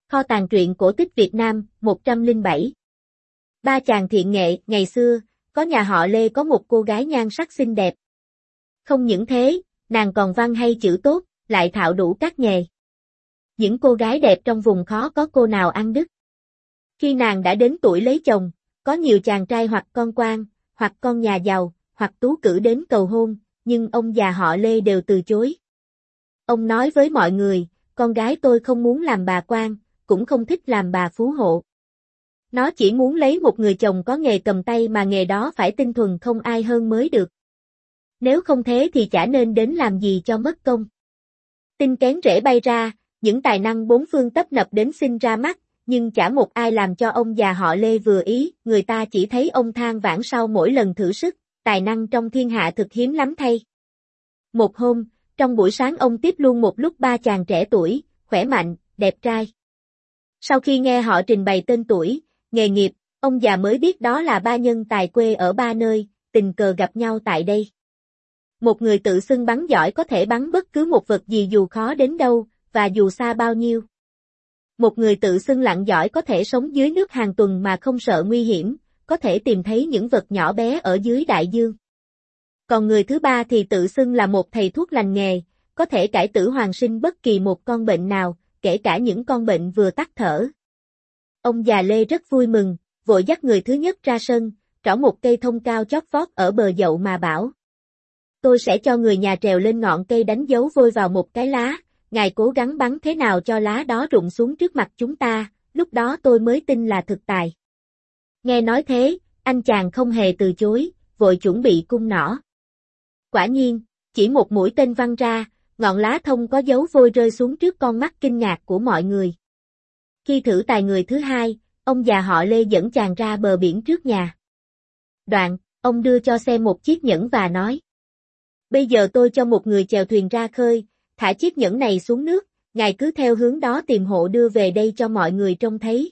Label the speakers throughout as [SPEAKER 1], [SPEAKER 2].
[SPEAKER 1] Kho tàng truyện cổ tích Việt Nam, 107. Ba chàng thiện nghệ, ngày xưa, có nhà họ Lê có một cô gái nhan sắc xinh đẹp. Không những thế, nàng còn văn hay chữ tốt, lại thạo đủ các nghề. Những cô gái đẹp trong vùng khó có cô nào ăn đứt. Khi nàng đã đến tuổi lấy chồng, có nhiều chàng trai hoặc con quan, hoặc con nhà giàu, hoặc tú cử đến cầu hôn, nhưng ông già họ Lê đều từ chối. Ông nói với mọi người, con gái tôi không muốn làm bà quan, cũng không thích làm bà phú hộ. Nó chỉ muốn lấy một người chồng có nghề cầm tay mà nghề đó phải tinh thuần không ai hơn mới được. Nếu không thế thì chả nên đến làm gì cho mất công. Tinh kén rễ bay ra, những tài năng bốn phương tấp nập đến xin ra mắt, nhưng chả một ai làm cho ông già họ Lê vừa ý, người ta chỉ thấy ông than vãn sau mỗi lần thử sức, tài năng trong thiên hạ thực hiếm lắm thay. Một hôm, trong buổi sáng ông tiếp luôn một lúc ba chàng trẻ tuổi, khỏe mạnh, đẹp trai. Sau khi nghe họ trình bày tên tuổi, nghề nghiệp, ông già mới biết đó là ba nhân tài quê ở ba nơi, tình cờ gặp nhau tại đây. Một người tự xưng bắn giỏi có thể bắn bất cứ một vật gì dù khó đến đâu, và dù xa bao nhiêu. Một người tự xưng lặn giỏi có thể sống dưới nước hàng tuần mà không sợ nguy hiểm, có thể tìm thấy những vật nhỏ bé ở dưới đại dương. Còn người thứ ba thì tự xưng là một thầy thuốc lành nghề, có thể cải tử hoàn sinh bất kỳ một con bệnh nào, kể cả những con bệnh vừa tắc thở. Ông già Lê rất vui mừng, vội dắt người thứ nhất ra sân, trỏ một cây thông cao chót vót ở bờ dậu mà bảo. Tôi sẽ cho người nhà trèo lên ngọn cây đánh dấu vôi vào một cái lá, ngài cố gắng bắn thế nào cho lá đó rụng xuống trước mặt chúng ta, lúc đó tôi mới tin là thực tài. Nghe nói thế, anh chàng không hề từ chối, vội chuẩn bị cung nỏ. Quả nhiên, chỉ một mũi tên văng ra, ngọn lá thông có dấu vôi rơi xuống trước con mắt kinh ngạc của mọi người. Khi thử tài người thứ hai, ông già họ Lê dẫn chàng ra bờ biển trước nhà. Đoạn, ông đưa cho xem một chiếc nhẫn và nói. Bây giờ tôi cho một người chèo thuyền ra khơi, thả chiếc nhẫn này xuống nước, ngài cứ theo hướng đó tìm hộ đưa về đây cho mọi người trông thấy.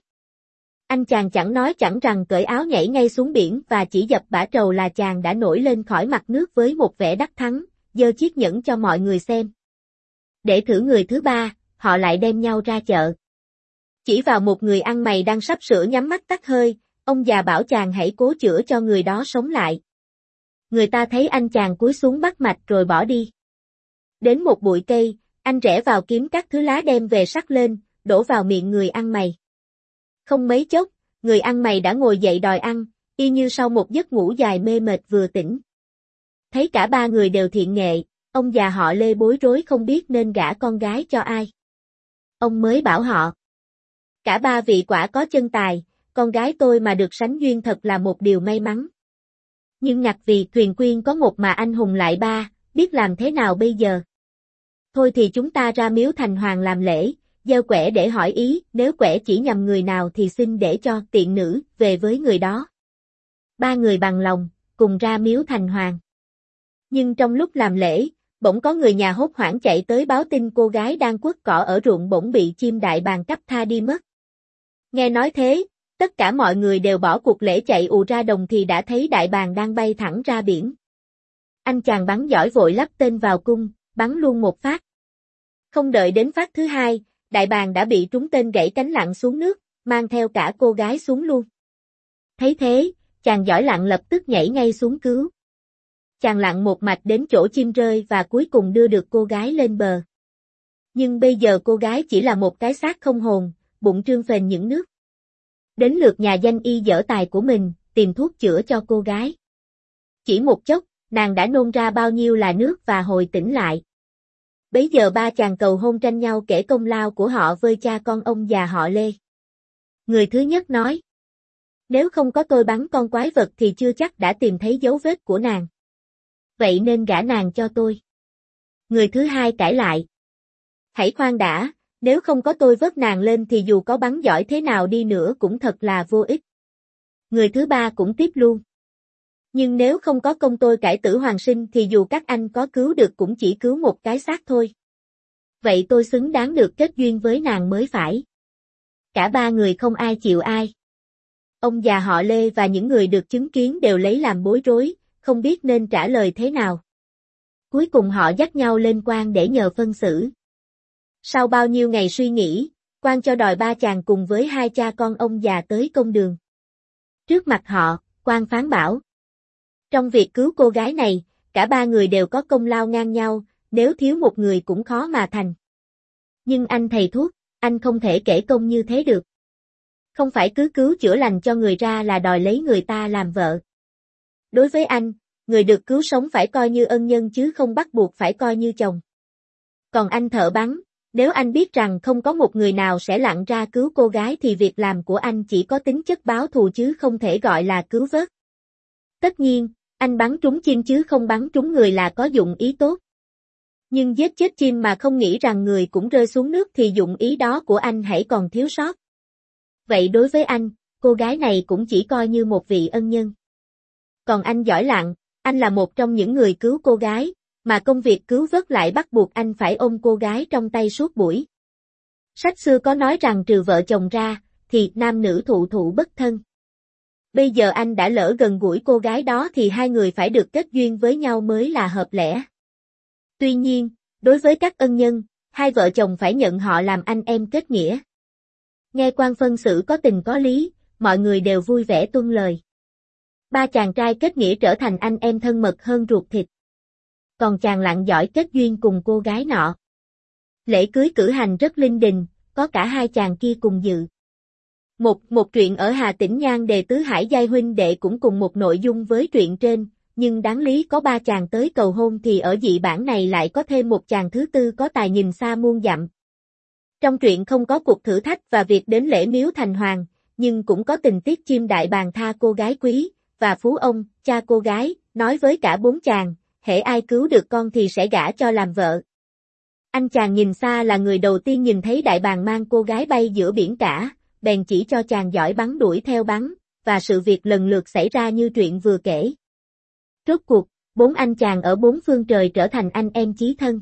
[SPEAKER 1] Anh chàng chẳng nói chẳng rằng cởi áo nhảy ngay xuống biển và chỉ dập bả trầu là chàng đã nổi lên khỏi mặt nước với một vẻ đắc thắng, giơ chiếc nhẫn cho mọi người xem. Để thử người thứ ba, họ lại đem nhau ra chợ. Chỉ vào một người ăn mày đang sắp sửa nhắm mắt tắt hơi, ông già bảo chàng hãy cố chữa cho người đó sống lại. Người ta thấy anh chàng cúi xuống bắt mạch rồi bỏ đi. Đến một bụi cây, anh rẽ vào kiếm các thứ lá đem về sắc lên, đổ vào miệng người ăn mày. Không mấy chốc, người ăn mày đã ngồi dậy đòi ăn, y như sau một giấc ngủ dài mê mệt vừa tỉnh. Thấy cả ba người đều thiện nghệ, ông già họ Lê bối rối không biết nên gả con gái cho ai. Ông mới bảo họ. Cả ba vị quả có chân tài, con gái tôi mà được sánh duyên thật là một điều may mắn. Nhưng ngặt vì thuyền quyên có một mà anh hùng lại ba, biết làm thế nào bây giờ? Thôi thì chúng ta ra miếu thành hoàng làm lễ, gieo quẻ để hỏi ý, nếu quẻ chỉ nhầm người nào thì xin để cho tiện nữ về với người đó. Ba người bằng lòng, cùng ra miếu thành hoàng. Nhưng trong lúc làm lễ, bỗng có người nhà hốt hoảng chạy tới báo tin cô gái đang quất cỏ ở ruộng bỗng bị chim đại bàng cắp tha đi mất. Nghe nói thế, tất cả mọi người đều bỏ cuộc lễ chạy ù ra đồng thì đã thấy đại bàng đang bay thẳng ra biển. Anh chàng bắn giỏi vội lắp tên vào cung, bắn luôn một phát. Không đợi đến phát thứ hai, đại bàng đã bị trúng tên gãy cánh lặn xuống nước, mang theo cả cô gái xuống luôn. Thấy thế, chàng giỏi lặn lập tức nhảy ngay xuống cứu. Chàng lặn một mạch đến chỗ chim rơi và cuối cùng đưa được cô gái lên bờ. Nhưng bây giờ cô gái chỉ là một cái xác không hồn, bụng trương phình những nước. Đến lượt nhà danh y dở tài của mình, tìm thuốc chữa cho cô gái. Chỉ một chốc, nàng đã nôn ra bao nhiêu là nước và hồi tỉnh lại. Bấy giờ ba chàng cầu hôn tranh nhau kể công lao của họ với cha con ông già họ Lê. Người thứ nhất nói. Nếu không có tôi bắn con quái vật thì chưa chắc đã tìm thấy dấu vết của nàng. Vậy nên gả nàng cho tôi. Người thứ hai cãi lại. Hãy khoan đã, nếu không có tôi vớt nàng lên thì dù có bắn giỏi thế nào đi nữa cũng thật là vô ích. Người thứ ba cũng tiếp luôn. Nhưng nếu không có công tôi cải tử hoàn sinh thì dù các anh có cứu được cũng chỉ cứu một cái xác thôi. Vậy tôi xứng đáng được kết duyên với nàng mới phải. Cả ba người không ai chịu ai. Ông già họ Lê và những người được chứng kiến đều lấy làm bối rối, không biết nên trả lời thế nào. Cuối cùng họ dắt nhau lên quan để nhờ phân xử. Sau bao nhiêu ngày suy nghĩ, Quan cho đòi ba chàng cùng với hai cha con ông già tới công đường. Trước mặt họ, quan phán bảo. Trong việc cứu cô gái này, cả ba người đều có công lao ngang nhau, nếu thiếu một người cũng khó mà thành. Nhưng anh thầy thuốc, anh không thể kể công như thế được. Không phải cứ cứu chữa lành cho người ra là đòi lấy người ta làm vợ. Đối với anh, người được cứu sống phải coi như ân nhân chứ không bắt buộc phải coi như chồng. Còn anh thợ bắn, nếu anh biết rằng không có một người nào sẽ lặn ra cứu cô gái thì việc làm của anh chỉ có tính chất báo thù chứ không thể gọi là cứu vớt. Tất nhiên, anh bắn trúng chim chứ không bắn trúng người là có dụng ý tốt. Nhưng giết chết chim mà không nghĩ rằng người cũng rơi xuống nước thì dụng ý đó của anh hãy còn thiếu sót. Vậy đối với anh, cô gái này cũng chỉ coi như một vị ân nhân. Còn anh giỏi lặn, anh là một trong những người cứu cô gái, mà công việc cứu vớt lại bắt buộc anh phải ôm cô gái trong tay suốt buổi. Sách xưa có nói rằng trừ vợ chồng ra, thì nam nữ thụ thụ bất thân. Bây giờ anh đã lỡ gần gũi cô gái đó thì hai người phải được kết duyên với nhau mới là hợp lẽ. Tuy nhiên, đối với các ân nhân, hai vợ chồng phải nhận họ làm anh em kết nghĩa. Nghe quan phân xử có tình có lý, mọi người đều vui vẻ tuân lời. Ba chàng trai kết nghĩa trở thành anh em thân mật hơn ruột thịt. Còn chàng lặn giỏi kết duyên cùng cô gái nọ. Lễ cưới cử hành rất linh đình, có cả hai chàng kia cùng dự. Một truyện ở Hà Tĩnh nhan đề Tứ Hải giai huynh đệ cũng cùng một nội dung với truyện trên, nhưng đáng lý có ba chàng tới cầu hôn thì ở dị bản này lại có thêm một chàng thứ tư có tài nhìn xa muôn dặm. Trong truyện không có cuộc thử thách và việc đến lễ miếu thành hoàng, nhưng cũng có tình tiết chim đại bàng tha cô gái quý, và phú ông, cha cô gái, nói với cả bốn chàng, hễ ai cứu được con thì sẽ gả cho làm vợ. Anh chàng nhìn xa là người đầu tiên nhìn thấy đại bàng mang cô gái bay giữa biển cả, bèn chỉ cho chàng giỏi bắn đuổi theo bắn, và sự việc lần lượt xảy ra như truyện vừa kể. Rốt cuộc, bốn anh chàng ở bốn phương trời trở thành anh em chí thân.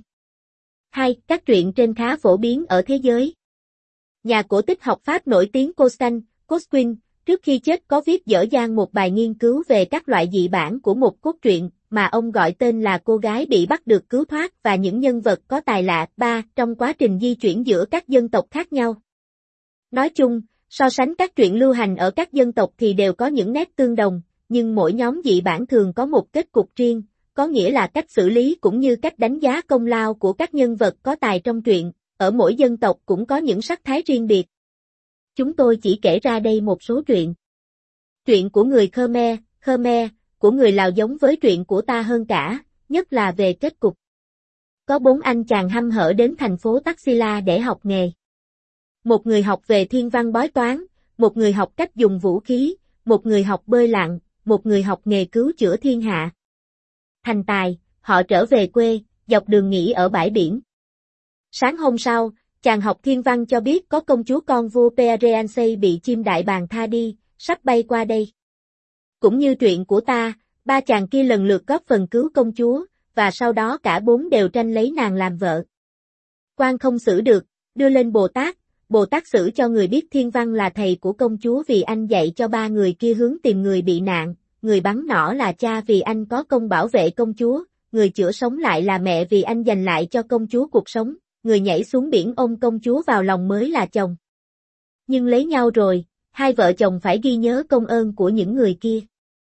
[SPEAKER 1] 2. Các truyện trên khá phổ biến ở thế giới. Nhà cổ tích học Pháp nổi tiếng Costin, trước khi chết có viết dở dang một bài nghiên cứu về các loại dị bản của một cốt truyện, mà ông gọi tên là Cô gái bị bắt được cứu thoát và những nhân vật có tài lạ. 3. Trong quá trình di chuyển giữa các dân tộc khác nhau. Nói chung, so sánh các truyện lưu hành ở các dân tộc thì đều có những nét tương đồng, nhưng mỗi nhóm dị bản thường có một kết cục riêng, có nghĩa là cách xử lý cũng như cách đánh giá công lao của các nhân vật có tài trong truyện, ở mỗi dân tộc cũng có những sắc thái riêng biệt. Chúng tôi chỉ kể ra đây một số truyện. Truyện của người Khmer, của người Lào giống với truyện của ta hơn cả, nhất là về kết cục. Có bốn anh chàng hăm hở đến thành phố Taxila để học nghề. Một người học về thiên văn bói toán, một người học cách dùng vũ khí, một người học bơi lặn, một người học nghề cứu chữa thiên hạ. Thành tài, họ trở về quê, dọc đường nghỉ ở bãi biển. Sáng hôm sau, chàng học thiên văn cho biết có công chúa con vua Pereansei bị chim đại bàng tha đi, sắp bay qua đây. Cũng như truyện của ta, ba chàng kia lần lượt góp phần cứu công chúa, và sau đó cả bốn đều tranh lấy nàng làm vợ. Quan không xử được, đưa lên Bồ Tát xử cho người biết thiên văn là thầy của công chúa vì anh dạy cho ba người kia hướng tìm người bị nạn, người bắn nỏ là cha vì anh có công bảo vệ công chúa, người chữa sống lại là mẹ vì anh dành lại cho công chúa cuộc sống, người nhảy xuống biển ôm công chúa vào lòng mới là chồng. Nhưng lấy nhau rồi, hai vợ chồng phải ghi nhớ công ơn của những người kia.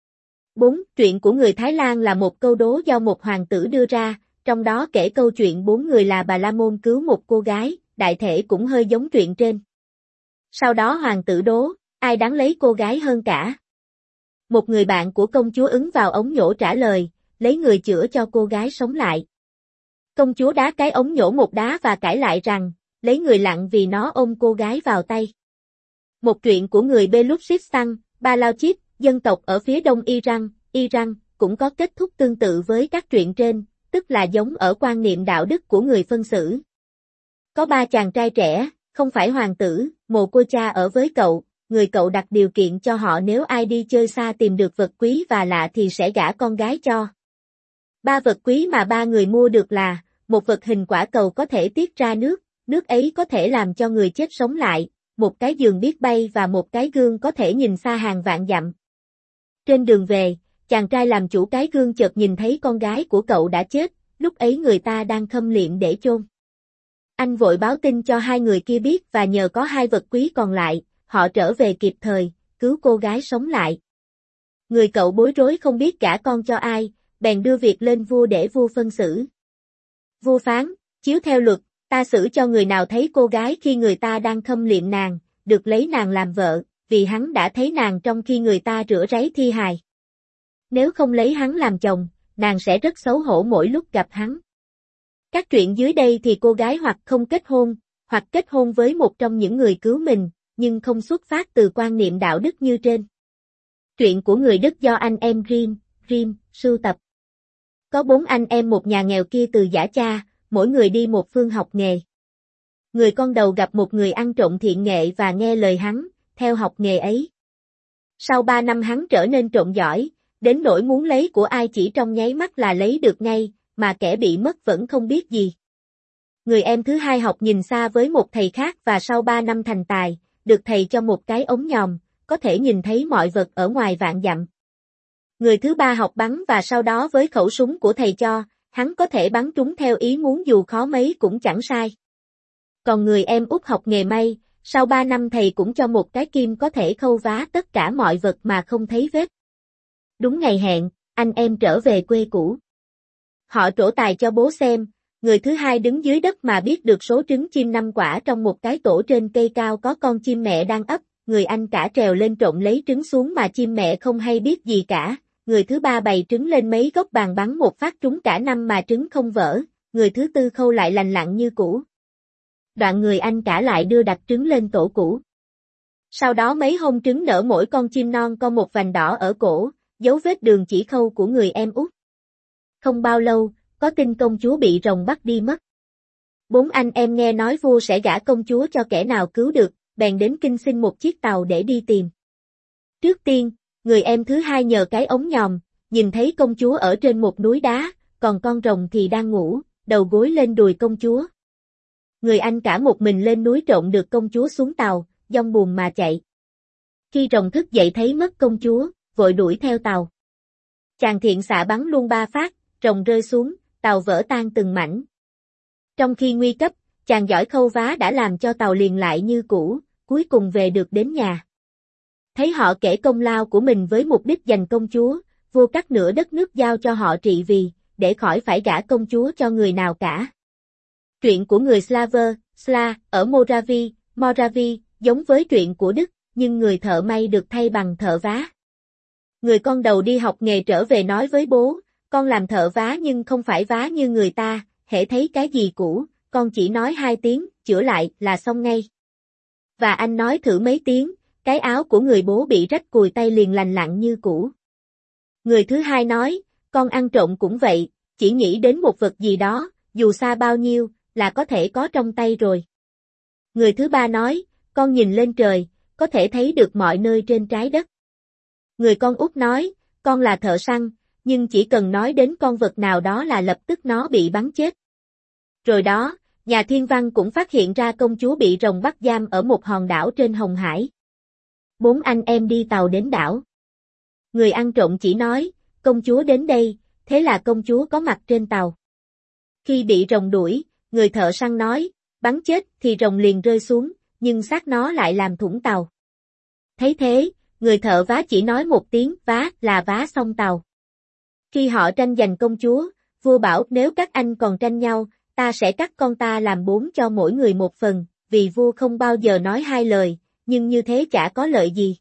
[SPEAKER 1] 4. Truyện của người Thái Lan là một câu đố do một hoàng tử đưa ra, trong đó kể câu chuyện bốn người là Bà La Môn cứu một cô gái, đại thể cũng hơi giống truyện trên. Sau đó hoàng tử đố, ai đáng lấy cô gái hơn cả? Một người bạn của công chúa ứng vào ống nhổ trả lời, lấy người chữa cho cô gái sống lại. Công chúa đá cái ống nhổ một đá và cãi lại rằng, lấy người lặn vì nó ôm cô gái vào tay. Một truyện của người Beluchistan, Balauchit, dân tộc ở phía đông Iran, cũng có kết thúc tương tự với các truyện trên, tức là giống ở quan niệm đạo đức của người phân xử. Có ba chàng trai trẻ, không phải hoàng tử, mồ côi cha ở với cậu, người cậu đặt điều kiện cho họ nếu ai đi chơi xa tìm được vật quý và lạ thì sẽ gả con gái cho. Ba vật quý mà ba người mua được là, một vật hình quả cầu có thể tiết ra nước ấy có thể làm cho người chết sống lại, một cái giường biết bay và một cái gương có thể nhìn xa hàng vạn dặm. Trên đường về, chàng trai làm chủ cái gương chợt nhìn thấy con gái của cậu đã chết, lúc ấy người ta đang khâm liệm để chôn. Anh vội báo tin cho hai người kia biết và nhờ có hai vật quý còn lại, họ trở về kịp thời, cứu cô gái sống lại. Người cậu bối rối không biết gả con cho ai, bèn đưa việc lên vua để vua phân xử. Vua phán, chiếu theo luật, ta xử cho người nào thấy cô gái khi người ta đang khâm liệm nàng, được lấy nàng làm vợ, vì hắn đã thấy nàng trong khi người ta rửa ráy thi hài. Nếu không lấy hắn làm chồng, nàng sẽ rất xấu hổ mỗi lúc gặp hắn. Các chuyện dưới đây thì cô gái hoặc không kết hôn, hoặc kết hôn với một trong những người cứu mình, nhưng không xuất phát từ quan niệm đạo đức như trên. Truyện của người Đức do anh em Grimm sưu tập. Có 4 anh em một nhà nghèo kia từ giã cha, mỗi người đi một phương học nghề. Người con đầu gặp một người ăn trộm thiện nghệ và nghe lời hắn, theo học nghề ấy. Sau 3 năm hắn trở nên trộm giỏi, đến nỗi muốn lấy của ai chỉ trong nháy mắt là lấy được ngay, mà kẻ bị mất vẫn không biết gì. Người em thứ hai học nhìn xa với một thầy khác và sau 3 năm thành tài, được thầy cho một cái ống nhòm, có thể nhìn thấy mọi vật ở ngoài vạn dặm. Người thứ ba học bắn và sau đó với khẩu súng của thầy cho, hắn có thể bắn trúng theo ý muốn dù khó mấy cũng chẳng sai. Còn người em út học nghề may, sau 3 năm thầy cũng cho một cái kim có thể khâu vá tất cả mọi vật mà không thấy vết. Đúng ngày hẹn, anh em trở về quê cũ. Họ trổ tài cho bố xem, người thứ hai đứng dưới đất mà biết được số trứng chim 5 quả trong một cái tổ trên cây cao có con chim mẹ đang ấp, người anh cả trèo lên trộm lấy trứng xuống mà chim mẹ không hay biết gì cả. Người thứ ba bày trứng lên mấy gốc bàn bắn một phát trúng cả 5 mà trứng không vỡ, người thứ tư khâu lại lành lặn như cũ. Đoạn người anh cả lại đưa đặt trứng lên tổ cũ. Sau đó mấy hôm trứng nở mỗi con chim non có một vành đỏ ở cổ, dấu vết đường chỉ khâu của người em út. Không bao lâu, có tin công chúa bị rồng bắt đi mất. 4 anh em nghe nói vua sẽ gả công chúa cho kẻ nào cứu được, bèn đến kinh xin một chiếc tàu để đi tìm. Trước tiên, người em thứ hai nhờ cái ống nhòm, nhìn thấy công chúa ở trên một núi đá, còn con rồng thì đang ngủ, đầu gối lên đùi công chúa. Người anh cả một mình lên núi trộn được công chúa xuống tàu, dong buồm mà chạy. Khi rồng thức dậy thấy mất công chúa, vội đuổi theo tàu. Chàng thiện xạ bắn luôn 3 phát, rồng rơi xuống, tàu vỡ tan từng mảnh. Trong khi nguy cấp, chàng giỏi khâu vá đã làm cho tàu liền lại như cũ, cuối cùng về được đến nhà. Thấy họ kể công lao của mình với mục đích giành công chúa, vua cắt nửa đất nước giao cho họ trị vì, để khỏi phải gả công chúa cho người nào cả. Truyện của người Sla, ở Moravia, giống với truyện của Đức, nhưng người thợ may được thay bằng thợ vá. Người con đầu đi học nghề trở về nói với bố, con làm thợ vá nhưng không phải vá như người ta, hễ thấy cái gì cũ, con chỉ nói 2 tiếng, chữa lại là xong ngay. Và anh nói thử mấy tiếng, cái áo của người bố bị rách cùi tay liền lành lặn như cũ. Người thứ hai nói, con ăn trộm cũng vậy, chỉ nghĩ đến một vật gì đó, dù xa bao nhiêu, là có thể có trong tay rồi. Người thứ ba nói, con nhìn lên trời, có thể thấy được mọi nơi trên trái đất. Người con út nói, con là thợ săn, nhưng chỉ cần nói đến con vật nào đó là lập tức nó bị bắn chết. Rồi đó, nhà thiên văn cũng phát hiện ra công chúa bị rồng bắt giam ở một hòn đảo trên Hồng Hải. 4 anh em đi tàu đến đảo. Người ăn trộm chỉ nói, công chúa đến đây, thế là công chúa có mặt trên tàu. Khi bị rồng đuổi, người thợ săn nói, bắn chết thì rồng liền rơi xuống, nhưng xác nó lại làm thủng tàu. Thấy thế, người thợ vá chỉ nói một tiếng vá là vá xong tàu. Khi họ tranh giành công chúa, vua bảo nếu các anh còn tranh nhau, ta sẽ cắt con ta làm 4 cho mỗi người một phần, vì vua không bao giờ nói 2 lời, nhưng như thế chả có lợi gì.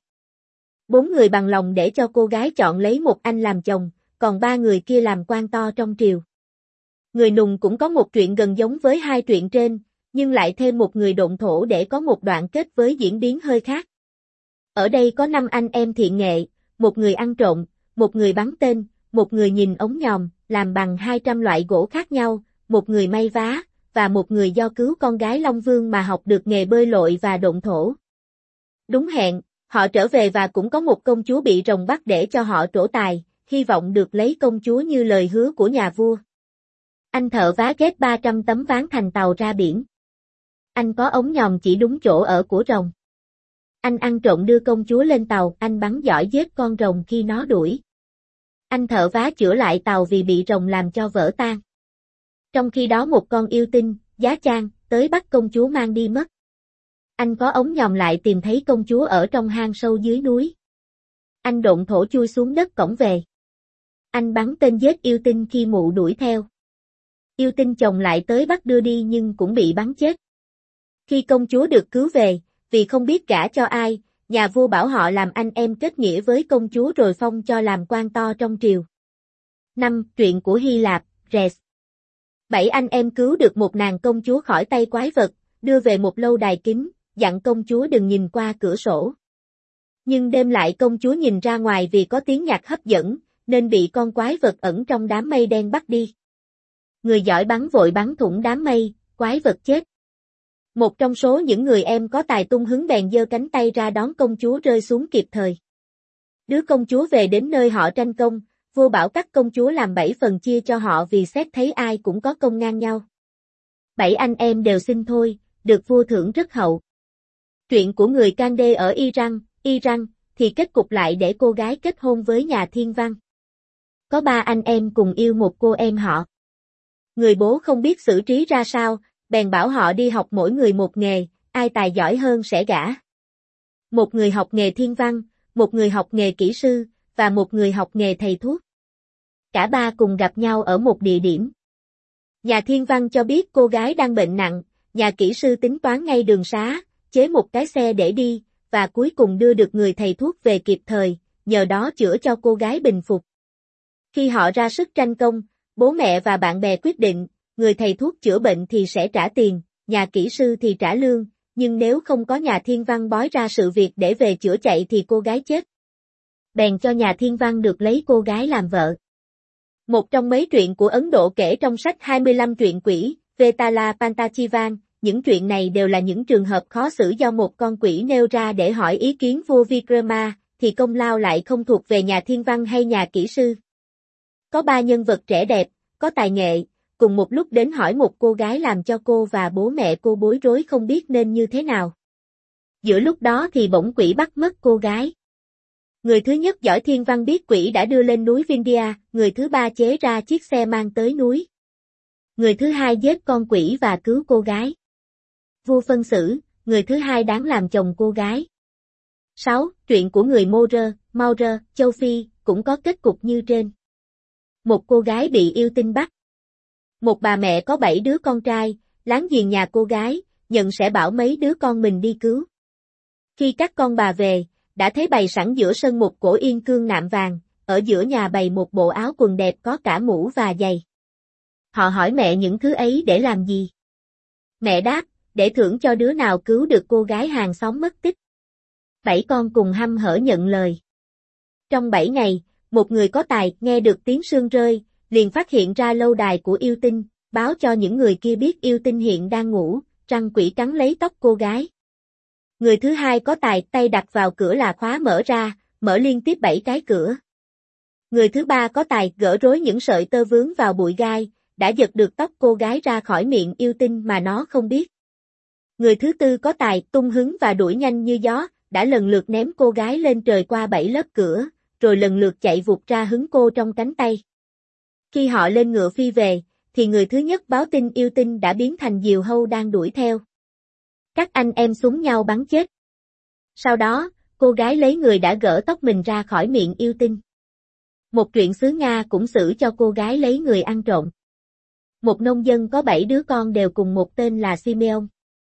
[SPEAKER 1] 4 người bằng lòng để cho cô gái chọn lấy một anh làm chồng, còn 3 người kia làm quan to trong triều. Người nùng cũng có một chuyện gần giống với 2 chuyện trên, nhưng lại thêm một người độn thổ để có một đoạn kết với diễn biến hơi khác. Ở đây có 5 anh em thiện nghệ, một người ăn trộm, một người bắn tên, một người nhìn ống nhòm, làm bằng 200 loại gỗ khác nhau, một người may vá, và một người do cứu con gái Long Vương mà học được nghề bơi lội và độn thổ. Đúng hẹn, họ trở về và cũng có một công chúa bị rồng bắt để cho họ trổ tài, hy vọng được lấy công chúa như lời hứa của nhà vua. Anh thợ vá ghép 300 tấm ván thành tàu ra biển. Anh có ống nhòm chỉ đúng chỗ ở của rồng. Anh ăn trộm đưa công chúa lên tàu, anh bắn giỏi giết con rồng khi nó đuổi. Anh thợ vá chữa lại tàu vì bị rồng làm cho vỡ tan. Trong khi đó một con yêu tinh, Giá Trang, tới bắt công chúa mang đi mất. Anh có ống nhòm lại tìm thấy công chúa ở trong hang sâu dưới núi. Anh độn thổ chui xuống đất cõng về. Anh bắn tên giết yêu tinh khi mụ đuổi theo. Yêu tinh chồng lại tới bắt đưa đi nhưng cũng bị bắn chết. Khi công chúa được cứu về, vì không biết gả cho ai, nhà vua bảo họ làm anh em kết nghĩa với công chúa rồi phong cho làm quan to trong triều. 5. Truyện của Hy Lạp, Res. 7 anh em cứu được một nàng công chúa khỏi tay quái vật, đưa về một lâu đài kính, dặn công chúa đừng nhìn qua cửa sổ. Nhưng đêm lại công chúa nhìn ra ngoài vì có tiếng nhạc hấp dẫn, nên bị con quái vật ẩn trong đám mây đen bắt đi. Người giỏi bắn vội bắn thủng đám mây, quái vật chết. Một trong số những người em có tài tung hứng bèn giơ cánh tay ra đón công chúa rơi xuống kịp thời. Đứa công chúa về đến nơi họ tranh công, vua bảo cắt công chúa làm 7 phần chia cho họ vì xét thấy ai cũng có công ngang nhau. 7 anh em đều xin thôi, được vua thưởng rất hậu. Truyện của người Candê ở Iran, thì kết cục lại để cô gái kết hôn với nhà thiên văn. Có 3 anh em cùng yêu một cô em họ. Người bố không biết xử trí ra sao, bèn bảo họ đi học mỗi người một nghề, ai tài giỏi hơn sẽ gả. Một người học nghề thiên văn, một người học nghề kỹ sư, và một người học nghề thầy thuốc. Cả 3 cùng gặp nhau ở một địa điểm. Nhà thiên văn cho biết cô gái đang bệnh nặng, nhà kỹ sư tính toán ngay đường xá, chế một cái xe để đi, và cuối cùng đưa được người thầy thuốc về kịp thời, nhờ đó chữa cho cô gái bình phục. Khi họ ra sức tranh công, bố mẹ và bạn bè quyết định, người thầy thuốc chữa bệnh thì sẽ trả tiền, nhà kỹ sư thì trả lương, nhưng nếu không có nhà thiên văn bói ra sự việc để về chữa chạy thì cô gái chết. Bèn cho nhà thiên văn được lấy cô gái làm vợ. Một trong mấy truyện của Ấn Độ kể trong sách 25 truyện quỷ, Vetala Pantachivan, những truyện này đều là những trường hợp khó xử do một con quỷ nêu ra để hỏi ý kiến vua Vikrama, thì công lao lại không thuộc về nhà thiên văn hay nhà kỹ sư. Có 3 nhân vật trẻ đẹp, có tài nghệ, cùng một lúc đến hỏi một cô gái làm cho cô và bố mẹ cô bối rối không biết nên như thế nào. Giữa lúc đó thì bỗng quỷ bắt mất cô gái. Người thứ nhất giỏi thiên văn biết quỷ đã đưa lên núi Vindhya, người thứ 3 chế ra chiếc xe mang tới núi. Người thứ 2 giết con quỷ và cứu cô gái. Vua phân xử, người thứ 2 đáng làm chồng cô gái. 6. Truyện của người Maurer, châu Phi, cũng có kết cục như trên. Một cô gái bị yêu tinh bắt. Một bà mẹ có 7 đứa con trai, láng giềng nhà cô gái, nhận sẽ bảo mấy đứa con mình đi cứu. Khi các con bà về, đã thấy bày sẵn giữa sân một cổ yên cương nạm vàng, ở giữa nhà bày một bộ áo quần đẹp có cả mũ và giày. Họ hỏi mẹ những thứ ấy để làm gì? Mẹ đáp, để thưởng cho đứa nào cứu được cô gái hàng xóm mất tích. 7 con cùng hăm hở nhận lời. Trong 7 ngày, một người có tài nghe được tiếng sương rơi, liền phát hiện ra lâu đài của yêu tinh, báo cho những người kia biết yêu tinh hiện đang ngủ, răng quỷ cắn lấy tóc cô gái. Người thứ 2 có tài tay đặt vào cửa là khóa mở ra, mở liên tiếp 7 cái cửa. Người thứ 3 có tài gỡ rối những sợi tơ vướng vào bụi gai, đã giật được tóc cô gái ra khỏi miệng yêu tinh mà nó không biết. Người thứ 4 có tài tung hứng và đuổi nhanh như gió, đã lần lượt ném cô gái lên trời qua 7 lớp cửa, rồi lần lượt chạy vụt ra hứng cô trong cánh tay. Khi họ lên ngựa phi về, thì người thứ nhất báo tin yêu tinh đã biến thành diều hâu đang đuổi theo. Các anh em súng nhau bắn chết. Sau đó, cô gái lấy người đã gỡ tóc mình ra khỏi miệng yêu tinh. Một truyện xứ Nga cũng xử cho cô gái lấy người ăn trộm. Một nông dân có 7 đứa con đều cùng một tên là Simeon.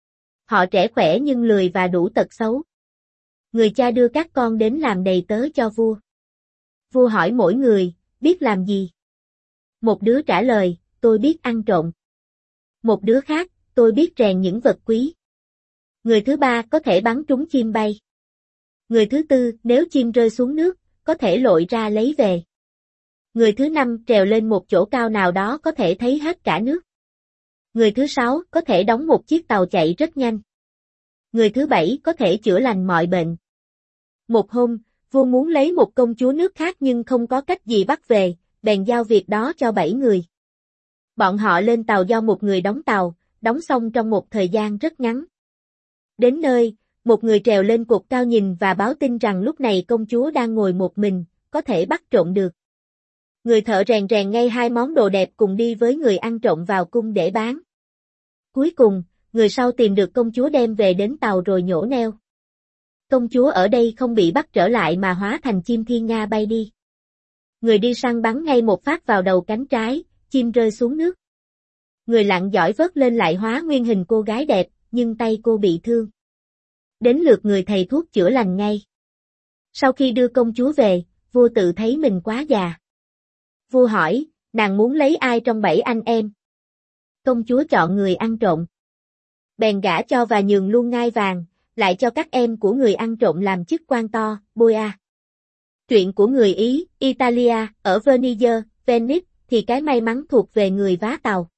[SPEAKER 1] Họ trẻ khỏe nhưng lười và đủ tật xấu. Người cha đưa các con đến làm đầy tớ cho vua. Vua hỏi mỗi người, biết làm gì? Một đứa trả lời, tôi biết ăn trộm. Một đứa khác, tôi biết rèn những vật quý. Người thứ 3 có thể bắn trúng chim bay. Người thứ 4, nếu chim rơi xuống nước, có thể lội ra lấy về. Người thứ 5 trèo lên một chỗ cao nào đó có thể thấy hết cả nước. Người thứ 6 có thể đóng một chiếc tàu chạy rất nhanh. Người thứ 7 có thể chữa lành mọi bệnh. Một hôm, vua muốn lấy một công chúa nước khác nhưng không có cách gì bắt về, bèn giao việc đó cho 7 người. Bọn họ lên tàu do một người đóng tàu, đóng xong trong một thời gian rất ngắn. Đến nơi, một người trèo lên cột cao nhìn và báo tin rằng lúc này công chúa đang ngồi một mình, có thể bắt trộm được. Người thợ rèn ngay 2 món đồ đẹp cùng đi với người ăn trộm vào cung để bán. Cuối cùng, Người sau tìm được công chúa đem về đến tàu rồi nhổ neo. Công chúa ở đây không bị bắt trở lại mà hóa thành chim thiên nga bay đi. Người đi săn bắn ngay một phát vào đầu cánh trái, chim rơi xuống nước. Người lặn giỏi vớt lên lại hóa nguyên hình cô gái đẹp, nhưng tay cô bị thương. Đến lượt người thầy thuốc chữa lành ngay. Sau khi đưa công chúa về, vua tự thấy mình quá già. Vua hỏi, nàng muốn lấy ai trong 7 anh em? Công chúa chọn người ăn trộm. Bèn gả cho và nhường luôn ngai vàng, lại cho các em của người ăn trộm làm chức quan to, boia. Truyện của người Ý, Italia, ở Venice, Venice, thì cái may mắn thuộc về người vá tàu.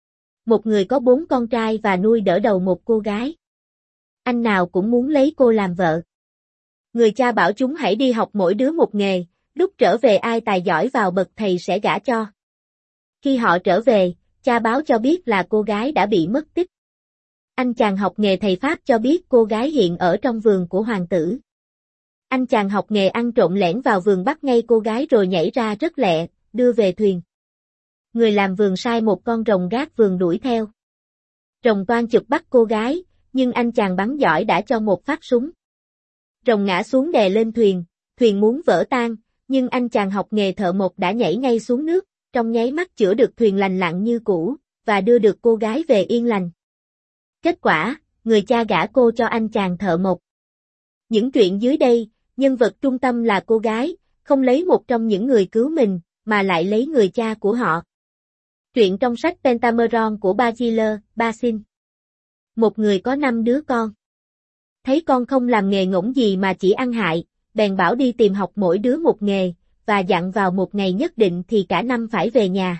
[SPEAKER 1] Một người có 4 con trai và nuôi đỡ đầu một cô gái. Anh nào cũng muốn lấy cô làm vợ. Người cha bảo chúng hãy đi học mỗi đứa một nghề, lúc trở về ai tài giỏi vào bậc thầy sẽ gả cho. Khi họ trở về, cha báo cho biết là cô gái đã bị mất tích. Anh chàng học nghề thầy Pháp cho biết cô gái hiện ở trong vườn của hoàng tử. Anh chàng học nghề ăn trộm lẻn vào vườn bắt ngay cô gái rồi nhảy ra rất lẹ, đưa về thuyền. Người làm vườn sai một con rồng gác vườn đuổi theo. Rồng toan chụp bắt cô gái, nhưng anh chàng bắn giỏi đã cho một phát súng. Rồng ngã xuống đè lên thuyền muốn vỡ tan, nhưng anh chàng học nghề thợ mộc đã nhảy ngay xuống nước, trong nháy mắt chữa được thuyền lành lặn như cũ, và đưa được cô gái về yên lành. Kết quả, người cha gả cô cho anh chàng thợ mộc. Những truyện dưới đây, nhân vật trung tâm là cô gái, không lấy một trong những người cứu mình, mà lại lấy người cha của họ. Truyện trong sách Pentameron của Basile, Basin. Một người có 5 đứa con. Thấy con không làm nghề ngỗng gì mà chỉ ăn hại, bèn bảo đi tìm học mỗi đứa một nghề, và dặn vào một ngày nhất định thì cả năm phải về nhà.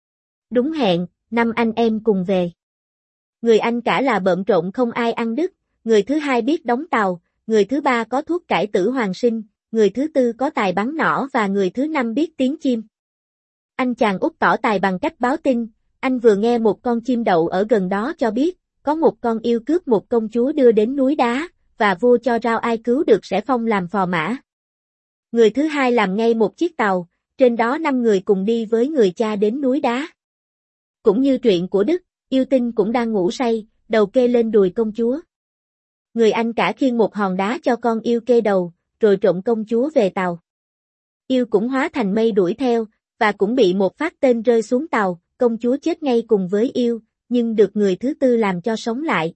[SPEAKER 1] Đúng hẹn, 5 anh em cùng về. Người anh cả là bợm trộn không ai ăn đứt, người thứ hai biết đóng tàu, người thứ ba có thuốc cải tử hoàng sinh, người thứ tư có tài bắn nỏ và người thứ năm biết tiếng chim. Anh chàng út tỏ tài bằng cách báo tin, anh vừa nghe một con chim đậu ở gần đó cho biết, có một con yêu cướp một công chúa đưa đến núi đá, và vua cho rao ai cứu được sẽ phong làm phò mã. Người thứ hai làm ngay một chiếc tàu, trên đó 5 người cùng đi với người cha đến núi đá. Cũng như truyện của Đức, yêu tinh cũng đang ngủ say, đầu kê lên đùi công chúa. Người anh cả khiêng một hòn đá cho con yêu kê đầu, rồi trộm công chúa về tàu. Yêu cũng hóa thành mây đuổi theo, và cũng bị một phát tên rơi xuống tàu, công chúa chết ngay cùng với yêu, nhưng được người thứ tư làm cho sống lại.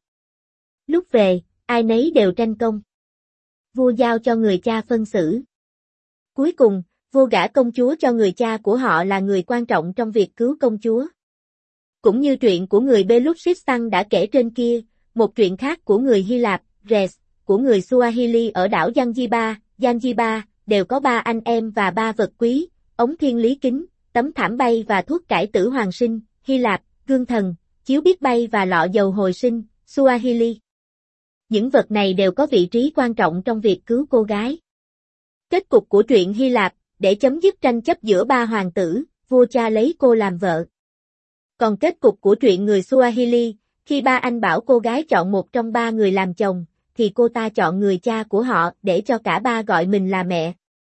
[SPEAKER 1] Lúc về, ai nấy đều tranh công. Vua giao cho người cha phân xử. Cuối cùng, vua gả công chúa cho người cha của họ là người quan trọng trong việc cứu công chúa. Cũng như truyện của người Beluchistan đã kể trên kia, một truyện khác của người Hy Lạp, Res, của người Swahili ở đảo Zanzibar, đều có 3 anh em và 3 vật quý, ống thiên lý kính, tấm thảm bay và thuốc cải tử hoàng sinh, Hy Lạp, gương thần, chiếu biết bay và lọ dầu hồi sinh, Swahili. Những vật này đều có vị trí quan trọng trong việc cứu cô gái. Kết cục của truyện Hy Lạp, để chấm dứt tranh chấp giữa 3 hoàng tử, vua cha lấy cô làm vợ. Còn kết cục của truyện người Swahili, khi 3 anh bảo cô gái chọn một trong 3 người làm chồng, thì cô ta chọn người cha của họ để cho cả 3 gọi mình là mẹ.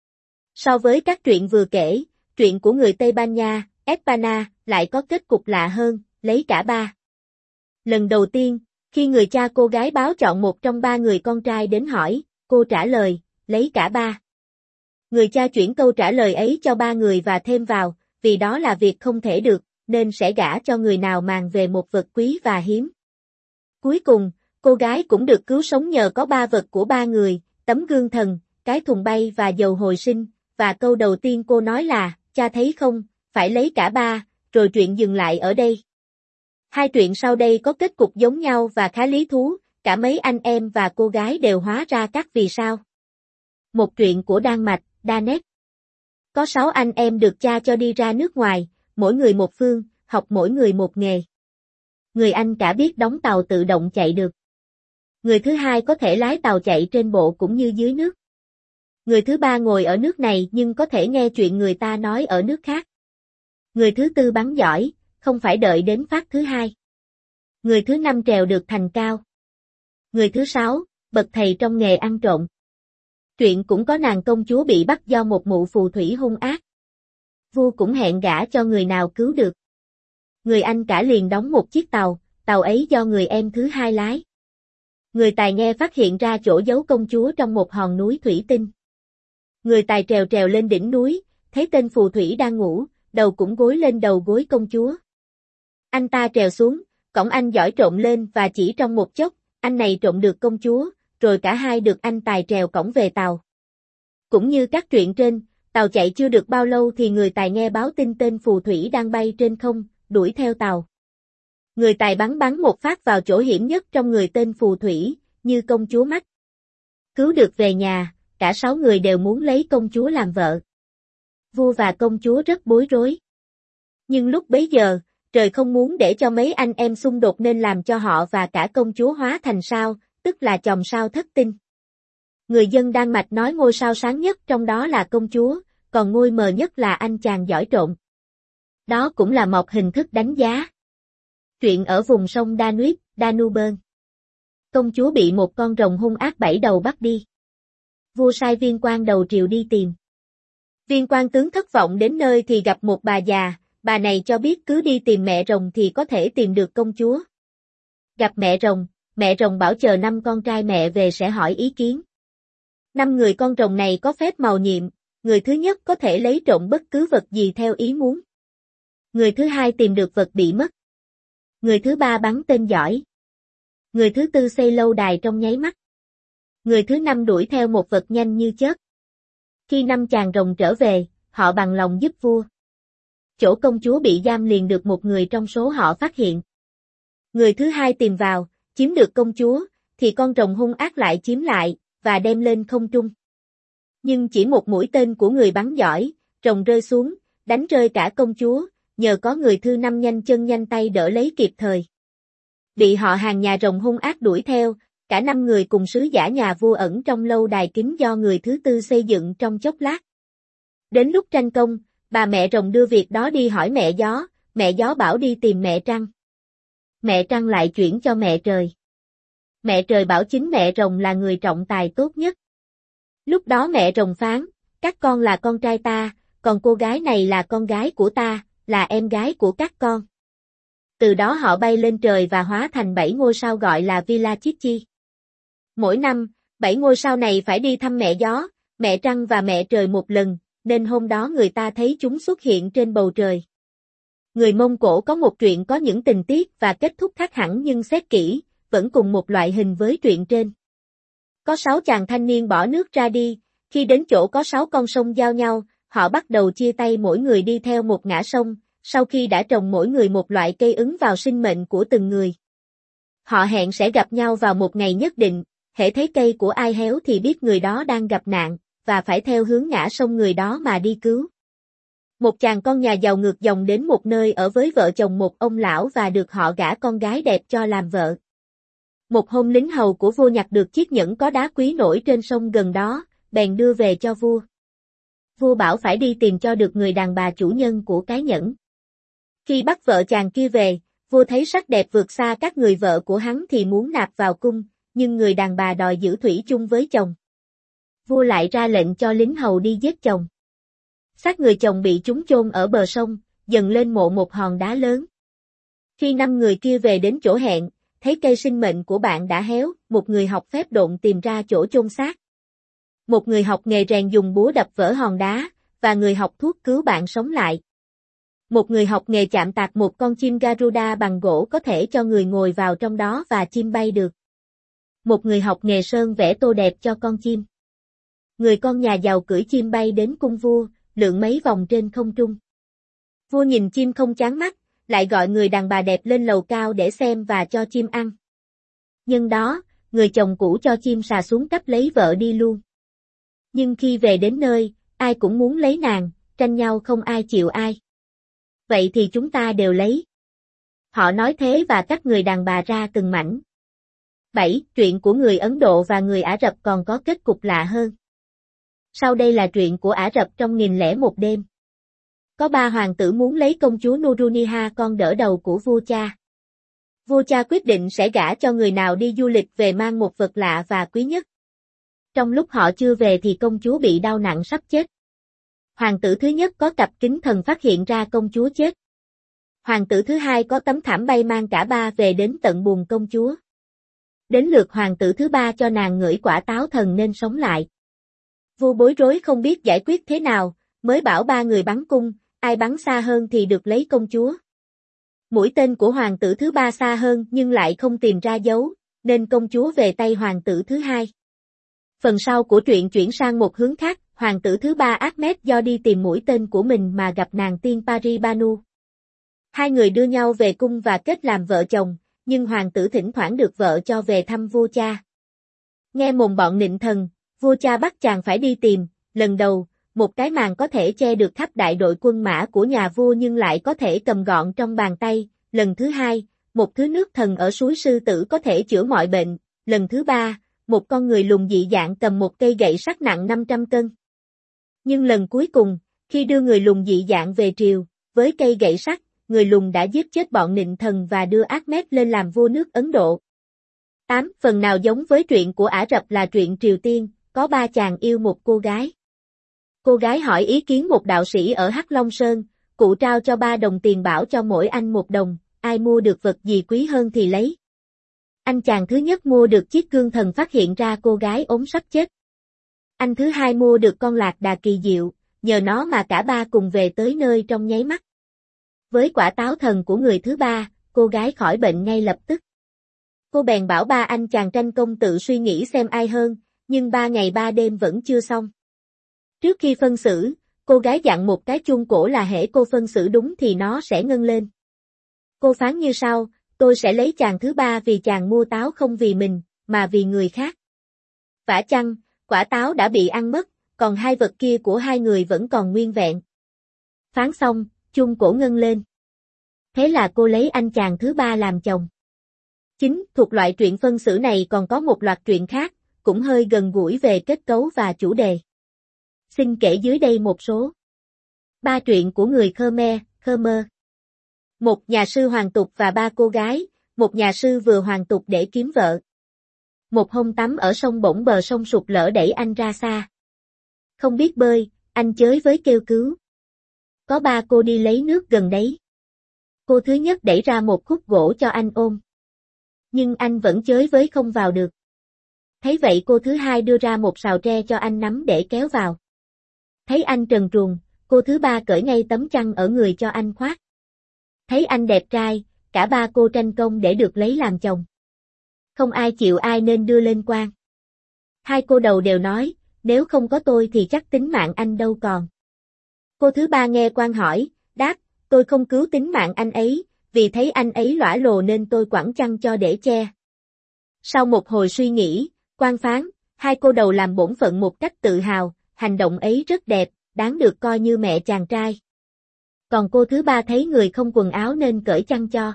[SPEAKER 1] So với các truyện vừa kể, truyện của người Tây Ban Nha, Espana, lại có kết cục lạ hơn, lấy cả 3. Lần đầu tiên, khi người cha cô gái báo chọn một trong 3 người con trai đến hỏi, cô trả lời, lấy cả 3. Người cha chuyển câu trả lời ấy cho 3 người và thêm vào, vì đó là việc không thể được, nên sẽ gả cho người nào màng về một vật quý và hiếm. Cuối cùng, cô gái cũng được cứu sống nhờ có 3 vật của 3 người, tấm gương thần, cái thùng bay và dầu hồi sinh, và câu đầu tiên cô nói là, cha thấy không, phải lấy cả 3, rồi truyện dừng lại ở đây. 2 truyện sau đây có kết cục giống nhau và khá lý thú, cả mấy anh em và cô gái đều hóa ra các vì sao. Một truyện của Đan Mạch, Danet. Có 6 anh em được cha cho đi ra nước ngoài, mỗi người một phương, học mỗi người một nghề. Người anh cả biết đóng tàu tự động chạy được. Người thứ hai có thể lái tàu chạy trên bộ cũng như dưới nước. Người thứ ba ngồi ở nước này nhưng có thể nghe chuyện người ta nói ở nước khác. Người thứ tư bắn giỏi, không phải đợi đến phát thứ hai. Người thứ năm trèo được thành cao. Người thứ 6, bậc thầy trong nghề ăn trộm. Truyện cũng có nàng công chúa bị bắt do một mụ phù thủy hung ác. Vua cũng hẹn gả cho người nào cứu được. Người anh cả liền đóng một chiếc tàu, tàu ấy do người em thứ hai lái. Người tài nghe phát hiện ra chỗ giấu công chúa trong một hòn núi thủy tinh. Người tài trèo trèo lên đỉnh núi, thấy tên phù thủy đang ngủ, đầu cũng gối lên đầu gối công chúa. Anh ta trèo xuống, cõng anh giỏi trộm lên và chỉ trong một chốc, anh này trộm được công chúa, rồi cả hai được anh tài trèo cõng về tàu. Cũng như các truyện trên, tàu chạy chưa được bao lâu thì người tài nghe báo tin tên phù thủy đang bay trên không, đuổi theo tàu. Người tài bắn một phát vào chỗ hiểm nhất trong người tên phù thủy, như công chúa mắt. Cứu được về nhà, cả 6 người đều muốn lấy công chúa làm vợ. Vua và công chúa rất bối rối. Nhưng lúc bấy giờ, trời không muốn để cho mấy anh em xung đột nên làm cho họ và cả công chúa hóa thành sao, tức là chòm sao thất tinh. Người dân Đan Mạch nói ngôi sao sáng nhất trong đó là công chúa, còn ngôi mờ nhất là anh chàng giỏi trộm. Đó cũng là một hình thức đánh giá. Chuyện ở vùng sông Danube. Công chúa bị một con rồng hung ác 7 đầu bắt đi. Vua sai viên quan đầu triều đi tìm. Viên quan tướng thất vọng đến nơi thì gặp một bà già, bà này cho biết cứ đi tìm mẹ rồng thì có thể tìm được công chúa. Gặp mẹ rồng bảo chờ 5 con trai mẹ về sẽ hỏi ý kiến. 5 người con rồng này có phép màu nhiệm, người thứ nhất có thể lấy trộm bất cứ vật gì theo ý muốn. Người thứ hai tìm được vật bị mất. Người thứ ba bắn tên giỏi. Người thứ tư xây lâu đài trong nháy mắt. Người thứ năm đuổi theo một vật nhanh như chớp. Khi 5 chàng rồng trở về, họ bằng lòng giúp vua. Chỗ công chúa bị giam liền được một người trong số họ phát hiện. Người thứ hai tìm vào, chiếm được công chúa, thì con rồng hung ác lại chiếm lại, và đem lên không trung. Nhưng chỉ một mũi tên của người bắn giỏi, rồng rơi xuống, đánh rơi cả công chúa, nhờ có người thứ năm nhanh chân nhanh tay đỡ lấy kịp thời. Bị họ hàng nhà rồng hung ác đuổi theo, cả 5 người cùng sứ giả nhà vua ẩn trong lâu đài kín do người thứ tư xây dựng trong chốc lát. Đến lúc tranh công, bà mẹ rồng đưa việc đó đi hỏi mẹ gió bảo đi tìm mẹ trăng. Mẹ trăng lại chuyển cho mẹ trời. Mẹ trời bảo chính mẹ rồng là người trọng tài tốt nhất. Lúc đó mẹ rồng phán, các con là con trai ta, còn cô gái này là con gái của ta, là em gái của các con. Từ đó họ bay lên trời và hóa thành 7 ngôi sao gọi là Villa Chichi. Mỗi năm, 7 ngôi sao này phải đi thăm mẹ gió, mẹ trăng và mẹ trời một lần, nên hôm đó người ta thấy chúng xuất hiện trên bầu trời. Người Mông Cổ có một truyện có những tình tiết và kết thúc khác hẳn nhưng xét kỹ, vẫn cùng một loại hình với truyện trên. Có 6 chàng thanh niên bỏ nước ra đi, khi đến chỗ có 6 con sông giao nhau, họ bắt đầu chia tay mỗi người đi theo một ngã sông, sau khi đã trồng mỗi người một loại cây ứng vào sinh mệnh của từng người. Họ hẹn sẽ gặp nhau vào một ngày nhất định, hễ thấy cây của ai héo thì biết người đó đang gặp nạn, và phải theo hướng ngã sông người đó mà đi cứu. Một chàng con nhà giàu ngược dòng đến một nơi ở với vợ chồng một ông lão và được họ gả con gái đẹp cho làm vợ. Một hôm lính hầu của vua nhặt được chiếc nhẫn có đá quý nổi trên sông gần đó, bèn đưa về cho vua. Vua bảo phải đi tìm cho được người đàn bà chủ nhân của cái nhẫn. Khi bắt vợ chàng kia về, vua thấy sắc đẹp vượt xa các người vợ của hắn thì muốn nạp vào cung, nhưng người đàn bà đòi giữ thủy chung với chồng. Vua lại ra lệnh cho lính hầu đi giết chồng. Xác người chồng bị chúng chôn ở bờ sông, dần lên mộ một hòn đá lớn. Khi 5 người kia về đến chỗ hẹn, thấy cây sinh mệnh của bạn đã héo, một người học phép độn tìm ra chỗ chôn xác. Một người học nghề rèn dùng búa đập vỡ hòn đá, và người học thuốc cứu bạn sống lại. Một người học nghề chạm tạc một con chim Garuda bằng gỗ có thể cho người ngồi vào trong đó và chim bay được. Một người học nghề sơn vẽ tô đẹp cho con chim. Người con nhà giàu cưỡi chim bay đến cung vua, lượn mấy vòng trên không trung. Vua nhìn chim không chán mắt, lại gọi người đàn bà đẹp lên lầu cao để xem và cho chim ăn. Nhân đó, người chồng cũ cho chim sà xuống cấp lấy vợ đi luôn. Nhưng khi về đến nơi, ai cũng muốn lấy nàng, tranh nhau không ai chịu ai. Vậy thì chúng ta đều lấy. Họ nói thế và cắt người đàn bà ra từng mảnh. 7. Truyện của người Ấn Độ và người Ả Rập còn có kết cục lạ hơn. Sau đây là truyện của Ả Rập trong 1001 đêm. Có 3 hoàng tử muốn lấy công chúa Nuruniha con đỡ đầu của vua cha. Vua cha quyết định sẽ gả cho người nào đi du lịch về mang một vật lạ và quý nhất. Trong lúc họ chưa về thì công chúa bị đau nặng sắp chết. Hoàng tử thứ nhất có cặp kính thần phát hiện ra công chúa chết. Hoàng tử thứ hai có tấm thảm bay mang cả ba về đến tận buồng công chúa. Đến lượt hoàng tử thứ ba cho nàng ngửi quả táo thần nên sống lại. Vua bối rối không biết giải quyết thế nào, mới bảo ba người bắn cung, ai bắn xa hơn thì được lấy công chúa. Mũi tên của hoàng tử thứ ba xa hơn nhưng lại không tìm ra dấu, nên công chúa về tay hoàng tử thứ hai. Phần sau của truyện chuyển sang một hướng khác, hoàng tử thứ ba Ahmed do đi tìm mũi tên của mình mà gặp nàng tiên Pari Banu. Hai người đưa nhau về cung và kết làm vợ chồng, nhưng hoàng tử thỉnh thoảng được vợ cho về thăm vua cha. Nghe mồm bọn nịnh thần, vua cha bắt chàng phải đi tìm, lần đầu, một cái màn có thể che được khắp đại đội quân mã của nhà vua nhưng lại có thể cầm gọn trong bàn tay, lần thứ hai, một thứ nước thần ở suối sư tử có thể chữa mọi bệnh, lần thứ ba, một con người lùn dị dạng cầm một cây gậy sắt nặng 500 cân. Nhưng lần cuối cùng, khi đưa người lùn dị dạng về triều, với cây gậy sắt, người lùn đã giết chết bọn nịnh thần và đưa Ahmed lên làm vua nước Ấn Độ. 8. Phần nào giống với truyện của Ả Rập là truyện Triều Tiên, có ba chàng yêu một cô gái. Cô gái hỏi ý kiến một đạo sĩ ở Hắc Long Sơn, cụ trao cho 3 đồng tiền bảo cho mỗi anh 1 đồng, ai mua được vật gì quý hơn thì lấy. Anh chàng thứ nhất mua được chiếc gương thần phát hiện ra cô gái ốm sắp chết. Anh thứ hai mua được con lạc đà kỳ diệu, nhờ nó mà cả ba cùng về tới nơi trong nháy mắt. Với quả táo thần của người thứ ba, cô gái khỏi bệnh ngay lập tức. Cô bèn bảo ba anh chàng tranh công tự suy nghĩ xem ai hơn, nhưng 3 ngày 3 đêm vẫn chưa xong. Trước khi phân xử, cô gái dặn một cái chuông cổ là hễ cô phân xử đúng thì nó sẽ ngân lên. Cô phán như sau, tôi sẽ lấy chàng thứ ba vì chàng mua táo không vì mình, mà vì người khác. Vả chăng, quả táo đã bị ăn mất, còn hai vật kia của hai người vẫn còn nguyên vẹn. Phán xong, chuông cổ ngân lên. Thế là cô lấy anh chàng thứ ba làm chồng. 9. Thuộc loại truyện phân xử này còn có một loạt truyện khác, cũng hơi gần gũi về kết cấu và chủ đề. Xin kể dưới đây một số. 3 truyện của người Khmer. Một nhà sư hoàng tục và 3 cô gái, một nhà sư vừa hoàng tục để kiếm vợ. Một hôm tắm ở sông bỗng bờ sông sụt lở đẩy anh ra xa. Không biết bơi, anh chới với kêu cứu. Có 3 cô đi lấy nước gần đấy. Cô thứ nhất đẩy ra một khúc gỗ cho anh ôm. Nhưng anh vẫn chới với không vào được. Thấy vậy cô thứ hai đưa ra một sào tre cho anh nắm để kéo vào. Thấy anh trần truồng, cô thứ ba cởi ngay tấm chăn ở người cho anh khoác. Thấy anh đẹp trai, cả 3 cô tranh công để được lấy làm chồng. Không ai chịu ai nên đưa lên quan. 2 cô đầu đều nói, nếu không có tôi thì chắc tính mạng anh đâu còn. Cô thứ ba nghe quan hỏi, đáp, tôi không cứu tính mạng anh ấy, vì thấy anh ấy lõa lồ nên tôi quẳng chăn cho để che. Sau một hồi suy nghĩ, quan phán, 2 cô đầu làm bổn phận một cách tự hào, hành động ấy rất đẹp, đáng được coi như mẹ chàng trai. Còn cô thứ ba thấy người không quần áo nên cởi chăn cho.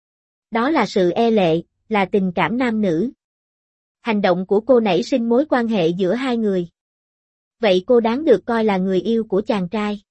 [SPEAKER 1] Đó là sự e lệ, là tình cảm nam nữ. Hành động của cô nảy sinh mối quan hệ giữa hai người. Vậy cô đáng được coi là người yêu của chàng trai.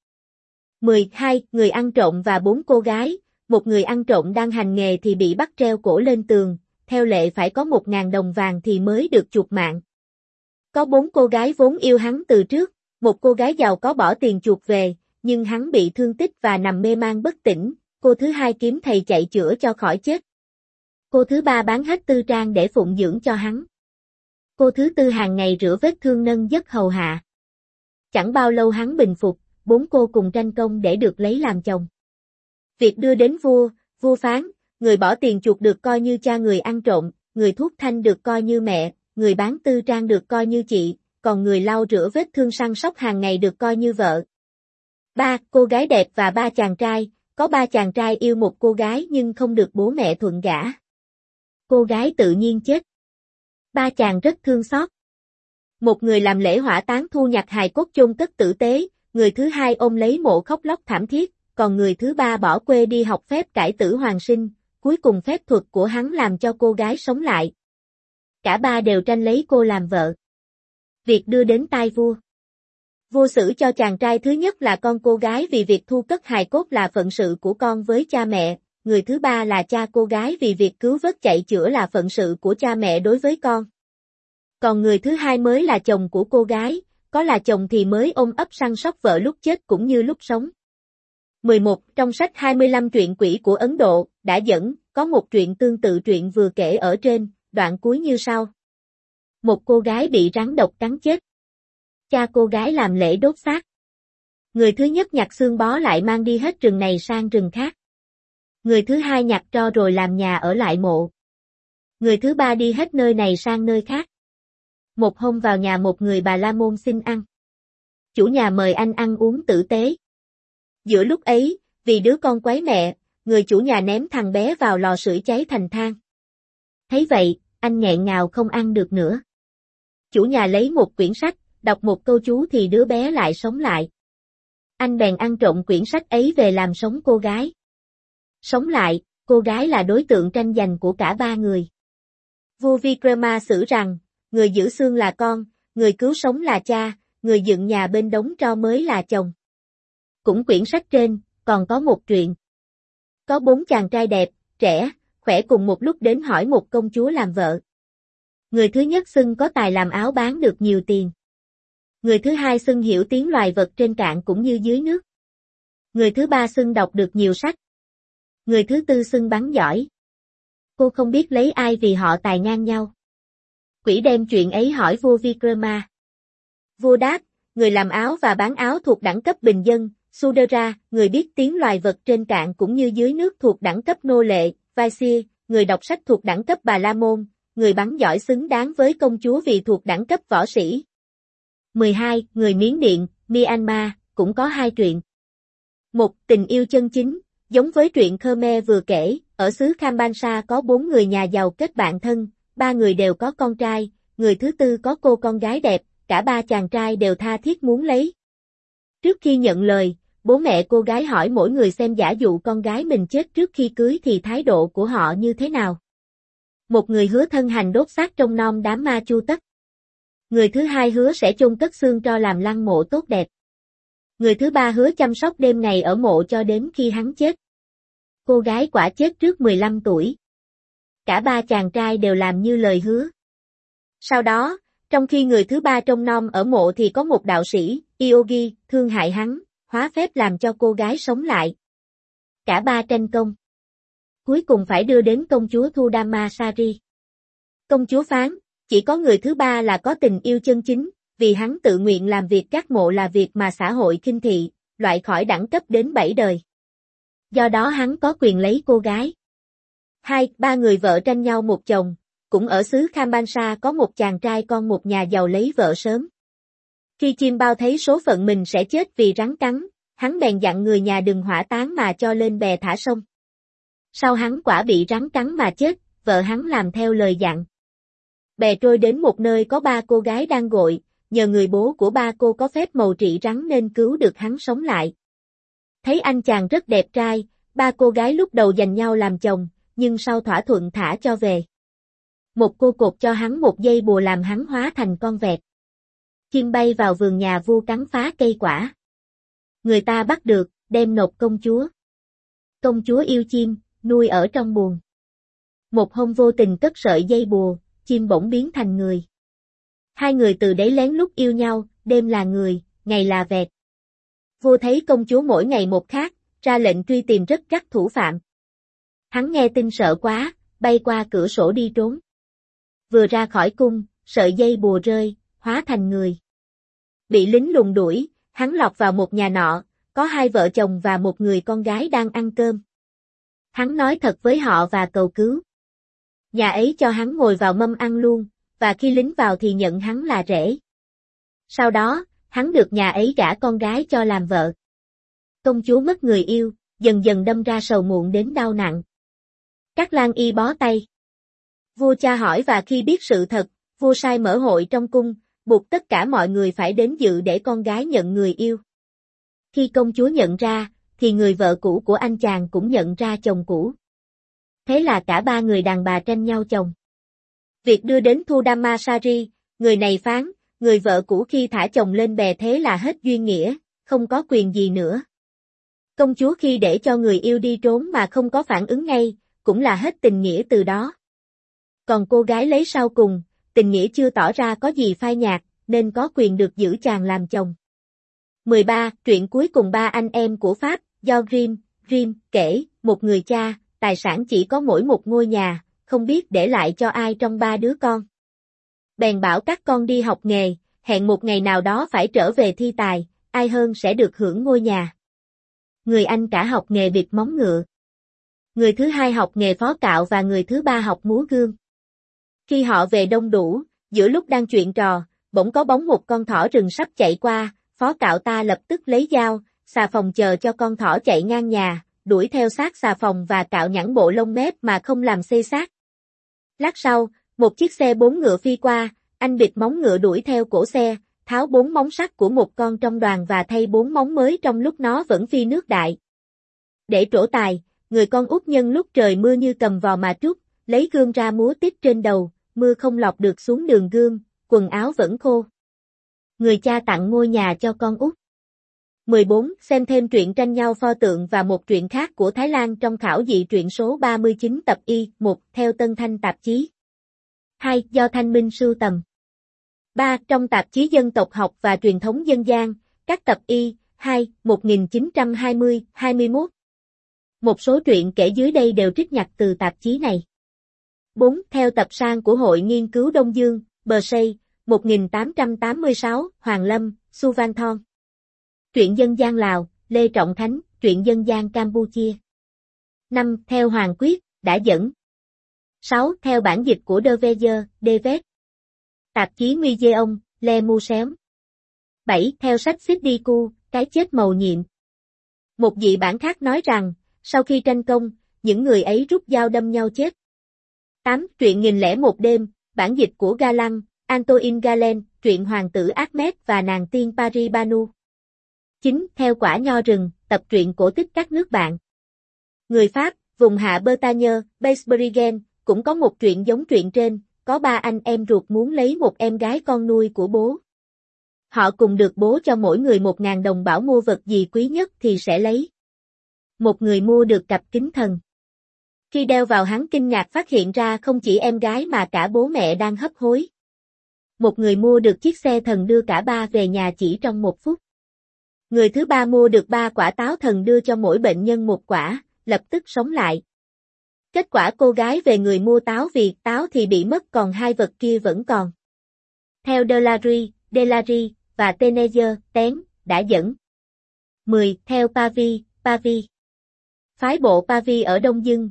[SPEAKER 1] 12. Người ăn trộm và 4 cô gái, một người ăn trộm đang hành nghề thì bị bắt treo cổ lên tường, theo lệ phải có 1.000 đồng vàng thì mới được chuộc mạng. Có 4 cô gái vốn yêu hắn từ trước, một cô gái giàu có bỏ tiền chuộc về, nhưng hắn bị thương tích và nằm mê man bất tỉnh, cô thứ hai kiếm thầy chạy chữa cho khỏi chết. Cô thứ ba bán hết tư trang để phụng dưỡng cho hắn. Cô thứ tư hàng ngày rửa vết thương nâng giấc hầu hạ. Chẳng bao lâu hắn bình phục, 4 cô cùng tranh công để được lấy làm chồng. Việc đưa đến vua, vua phán, người bỏ tiền chuộc được coi như cha người ăn trộm, người thuốc thanh được coi như mẹ, người bán tư trang được coi như chị, còn người lau rửa vết thương săn sóc hàng ngày được coi như vợ. 3. Cô gái đẹp và 3 chàng trai, có 3 chàng trai yêu một cô gái nhưng không được bố mẹ thuận gả. Cô gái tự nhiên chết. 3 chàng rất thương xót. Một người làm lễ hỏa táng thu nhặt hài cốt chôn cất tử tế, người thứ hai ôm lấy mộ khóc lóc thảm thiết, còn người thứ ba bỏ quê đi học phép cải tử hoàn sinh, cuối cùng phép thuật của hắn làm cho cô gái sống lại. Cả ba đều tranh lấy cô làm vợ. Việc đưa đến tai vua. Vua xử cho chàng trai thứ nhất là con cô gái vì việc thu cất hài cốt là phận sự của con với cha mẹ, người thứ ba là cha cô gái vì việc cứu vớt chạy chữa là phận sự của cha mẹ đối với con. Còn người thứ hai mới là chồng của cô gái, có là chồng thì mới ôm ấp săn sóc vợ lúc chết cũng như lúc sống. 11. Trong sách 25 truyện quỷ của Ấn Độ, đã dẫn, có một truyện tương tự truyện vừa kể ở trên, đoạn cuối như sau. Một cô gái bị rắn độc cắn chết. Cha cô gái làm lễ đốt xác. Người thứ nhất nhặt xương bó lại mang đi hết rừng này sang rừng khác. Người thứ hai nhặt tro rồi làm nhà ở lại mộ. Người thứ ba đi hết nơi này sang nơi khác. Một hôm vào nhà một người Bà La Môn xin ăn. Chủ nhà mời anh ăn uống tử tế. Giữa lúc ấy, vì đứa con quấy mẹ, người chủ nhà ném thằng bé vào lò sưởi cháy thành than. Thấy vậy, anh nghẹn ngào không ăn được nữa. Chủ nhà lấy một quyển sách, đọc một câu chú thì đứa bé lại sống lại. Anh bèn ăn trộm quyển sách ấy về làm sống cô gái. Sống lại, cô gái là đối tượng tranh giành của cả ba người. Vua Vikrama xử rằng, người giữ xương là con, người cứu sống là cha, người dựng nhà bên đống tro mới là chồng. Cũng quyển sách trên, còn có một truyện. Có 4 chàng trai đẹp, trẻ, khỏe cùng một lúc đến hỏi một công chúa làm vợ. Người thứ nhất xưng có tài làm áo bán được nhiều tiền. Người thứ hai xưng hiểu tiếng loài vật trên cạn cũng như dưới nước. Người thứ ba xưng đọc được nhiều sách. Người thứ tư xưng bắn giỏi. Cô không biết lấy ai vì họ tài ngang nhau. Quỷ đem chuyện ấy hỏi vua Vikrama. Vua đáp, người làm áo và bán áo thuộc đẳng cấp bình dân, Sudara, người biết tiếng loài vật trên cạn cũng như dưới nước thuộc đẳng cấp nô lệ, Vaisya, người đọc sách thuộc đẳng cấp Bà La Môn, người bắn giỏi xứng đáng với công chúa vì thuộc đẳng cấp võ sĩ. 12. Người Miến Điện, Myanmar, cũng có 2 truyện. Một, tình yêu chân chính, giống với truyện Khmer vừa kể, ở xứ Khambansa có 4 người nhà giàu kết bạn thân, 3 người đều có con trai, người thứ tư có cô con gái đẹp, cả 3 chàng trai đều tha thiết muốn lấy. Trước khi nhận lời, bố mẹ cô gái hỏi mỗi người xem giả dụ con gái mình chết trước khi cưới thì thái độ của họ như thế nào. Một người hứa thân hành đốt xác trong non đám ma chu tất. Người thứ hai hứa sẽ chôn cất xương tro làm lăng mộ tốt đẹp. Người thứ ba hứa chăm sóc đêm ngày ở mộ cho đến khi hắn chết. Cô gái quả chết trước 15 tuổi. Cả 3 chàng trai đều làm như lời hứa. Sau đó, trong khi người thứ ba trông nom ở mộ thì có một đạo sĩ, Yogi, thương hại hắn, hóa phép làm cho cô gái sống lại. Cả 3 tranh công. Cuối cùng phải đưa đến công chúa Thudamasari. Công chúa phán, chỉ có người thứ ba là có tình yêu chân chính, vì hắn tự nguyện làm việc các mộ là việc mà xã hội khinh thị, loại khỏi đẳng cấp đến 7 đời. Do đó hắn có quyền lấy cô gái. 2. 3 người vợ tranh nhau một chồng, cũng ở xứ Khambansa có một chàng trai con một nhà giàu lấy vợ sớm. Khi chim bao thấy số phận mình sẽ chết vì rắn cắn, hắn bèn dặn người nhà đừng hỏa táng mà cho lên bè thả sông. Sau hắn quả bị rắn cắn mà chết, vợ hắn làm theo lời dặn. Bè trôi đến một nơi có 3 cô gái đang gội, nhờ người bố của 3 cô có phép mầu trị rắn nên cứu được hắn sống lại. Thấy anh chàng rất đẹp trai, 3 cô gái lúc đầu giành nhau làm chồng, nhưng sau thỏa thuận thả cho về. Một cô cột cho hắn một dây bùa làm hắn hóa thành con vẹt. Chim bay vào vườn nhà vua cắn phá cây quả. Người ta bắt được, đem nộp công chúa. Công chúa yêu chim, nuôi ở trong buồng. Một hôm vô tình cất sợi dây bùa, chim bỗng biến thành người. 2 người từ đấy lén lút yêu nhau, đêm là người, ngày là vẹt. Vua thấy công chúa mỗi ngày một khác, ra lệnh truy tìm rất gắt thủ phạm. Hắn nghe tin sợ quá, bay qua cửa sổ đi trốn. Vừa ra khỏi cung, sợi dây bùa rơi, hóa thành người. Bị lính lùng đuổi, hắn lọt vào một nhà nọ, có 2 vợ chồng và một người con gái đang ăn cơm. Hắn nói thật với họ và cầu cứu. Nhà ấy cho hắn ngồi vào mâm ăn luôn, và khi lính vào thì nhận hắn là rể. Sau đó, hắn được nhà ấy gả con gái cho làm vợ. Công chúa mất người yêu, dần dần đâm ra sầu muộn đến đau nặng. Các lang y bó tay. Vua tra hỏi và khi biết sự thật, vua sai mở hội trong cung, buộc tất cả mọi người phải đến dự để con gái nhận người yêu. Khi công chúa nhận ra, thì người vợ cũ của anh chàng cũng nhận ra chồng cũ. Thế là cả 3 người đàn bà tranh nhau chồng. Việc đưa đến Thudamasari, người này phán, người vợ cũ khi thả chồng lên bè thế là hết duyên nghĩa, không có quyền gì nữa. Công chúa khi để cho người yêu đi trốn mà không có phản ứng ngay, cũng là hết tình nghĩa từ đó. Còn cô gái lấy sau cùng, tình nghĩa chưa tỏ ra có gì phai nhạt, nên có quyền được giữ chàng làm chồng. 13. Truyện cuối cùng 3 anh em của Pháp, do Grimm kể, một người cha, tài sản chỉ có mỗi một ngôi nhà, không biết để lại cho ai trong ba đứa con. Bèn bảo các con đi học nghề, hẹn một ngày nào đó phải trở về thi tài, ai hơn sẽ được hưởng ngôi nhà. Người anh cả học nghề bịt móng ngựa. Người thứ hai học nghề phó cạo và người thứ ba học múa gương. Khi họ về đông đủ, giữa lúc đang chuyện trò, bỗng có bóng một con thỏ rừng sắp chạy qua, phó cạo ta lập tức lấy dao, xà phòng chờ cho con thỏ chạy ngang nhà, đuổi theo sát xà phòng và cạo nhẵn bộ lông mép mà không làm xê xát. Lát sau, một chiếc xe bốn ngựa phi qua, anh bịt móng ngựa đuổi theo cổ xe, tháo 4 móng sắt của một con trong đoàn và thay 4 móng mới trong lúc nó vẫn phi nước đại. Để trổ tài, người con út nhân lúc trời mưa như cầm vò mà trút, lấy gươm ra múa tít trên đầu, mưa không lọt được xuống đường gươm, quần áo vẫn khô. Người cha tặng ngôi nhà cho con út. 14. Xem thêm truyện tranh nhau pho tượng và một truyện khác của Thái Lan trong khảo dị truyện số 39 tập Y, 1, theo Tân Thanh tạp chí. 2. Do Thanh Minh sưu tầm. 3. Trong tạp chí Dân tộc học và truyền thống dân gian, các tập Y, 2, 1920-21. Một số truyện kể dưới đây đều trích nhặt từ tạp chí này. 4. Theo tập san của Hội Nghiên cứu Đông Dương, Bờ Xây, 1886, Hoàng Lâm, Suvanthon. Truyện dân gian Lào, Lê Trọng Khánh, truyện dân gian Campuchia. 5. Theo Hoàng Quyết, đã dẫn. 6. Theo bản dịch của De Veyer, David. Tạp chí Museum, Le Museum. 7. Theo sách Sidiku, Cái chết mầu nhiệm. Một dị bản khác nói rằng, sau khi tranh công, những người ấy rút dao đâm nhau chết. 8. Truyện 1001 đêm, bản dịch của Galan, Antoine Galen, truyện Hoàng tử Ahmed và nàng tiên Paris Banu. 9. Theo quả nho rừng, tập truyện cổ tích các nước bạn. Người Pháp, vùng hạ Bretagne, Basbergen, cũng có một truyện giống truyện trên, có 3 anh em ruột muốn lấy một em gái con nuôi của bố. Họ cùng được bố cho mỗi người 1.000 đồng bảo mua vật gì quý nhất thì sẽ lấy. Một người mua được cặp kính thần. Khi đeo vào hắn kinh ngạc phát hiện ra không chỉ em gái mà cả bố mẹ đang hấp hối. Một người mua được chiếc xe thần đưa cả ba về nhà chỉ trong 1 phút. Người thứ ba mua được 3 quả táo thần đưa cho mỗi bệnh nhân 1 quả, lập tức sống lại. Kết quả cô gái về người mua táo vì táo thì bị mất còn 2 vật kia vẫn còn. Theo Delary và Tenezer, Tén, đã dẫn. 10. Theo Pavi. Phái bộ Pavi ở Đông Dương,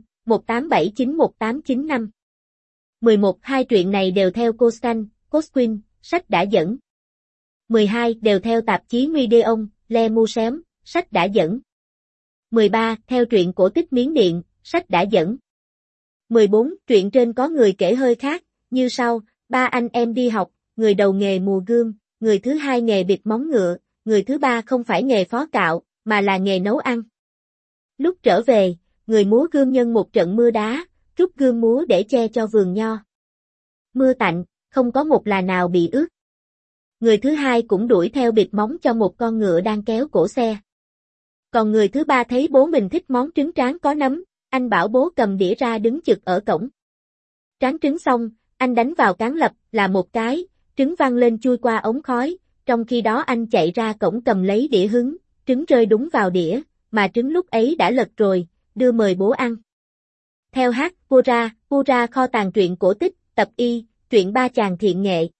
[SPEAKER 1] 1879-1895. 11. Hai truyện này đều theo Cosquin, sách đã dẫn. 12. Đều theo tạp chí Museum, Le Museum, sách đã dẫn. 13. Theo truyện cổ tích Miến Điện, sách đã dẫn. 14. Truyện trên có người kể hơi khác, như sau, 3 anh em đi học, người đầu nghề mùa gươm, người thứ hai nghề bịt móng ngựa, người thứ ba không phải nghề phó cạo, mà là nghề nấu ăn. Lúc trở về, người múa gươm nhân một trận mưa đá, rút gươm múa để che cho vườn nho. Mưa tạnh, không có một là nào bị ướt. Người thứ hai cũng đuổi theo bịt móng cho một con ngựa đang kéo cổ xe. Còn người thứ ba thấy bố mình thích món trứng tráng có nấm, anh bảo bố cầm đĩa ra đứng chực ở cổng. Tráng trứng xong, anh đánh vào cán lập là một cái, trứng văng lên chui qua ống khói, trong khi đó anh chạy ra cổng cầm lấy đĩa hứng, trứng rơi đúng vào đĩa, mà trứng lúc ấy đã lật rồi, đưa mời bố ăn. Theo Pura, kho tàng truyện cổ tích, tập Y, truyện Ba chàng thiện nghệ.